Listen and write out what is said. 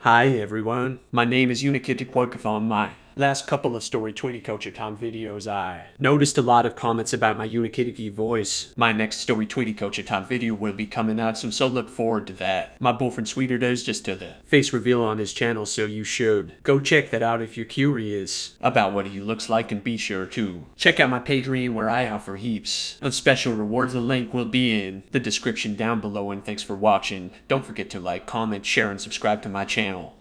Hi everyone, my name is Unikitty on my last couple of Story 20 Culture Time videos. I noticed a lot of comments about my Unikitty voice. My next Story 20 Culture Time video will be coming out soon, so look forward to that. My boyfriend Sweeter does just did a face reveal on his channel, so you should go check that out if you're curious about what he looks like, and be sure to check out my Patreon where I offer heaps of special rewards. The link will be in the description down below, and thanks for watching. Don't forget to like, comment, share, and subscribe to my channel.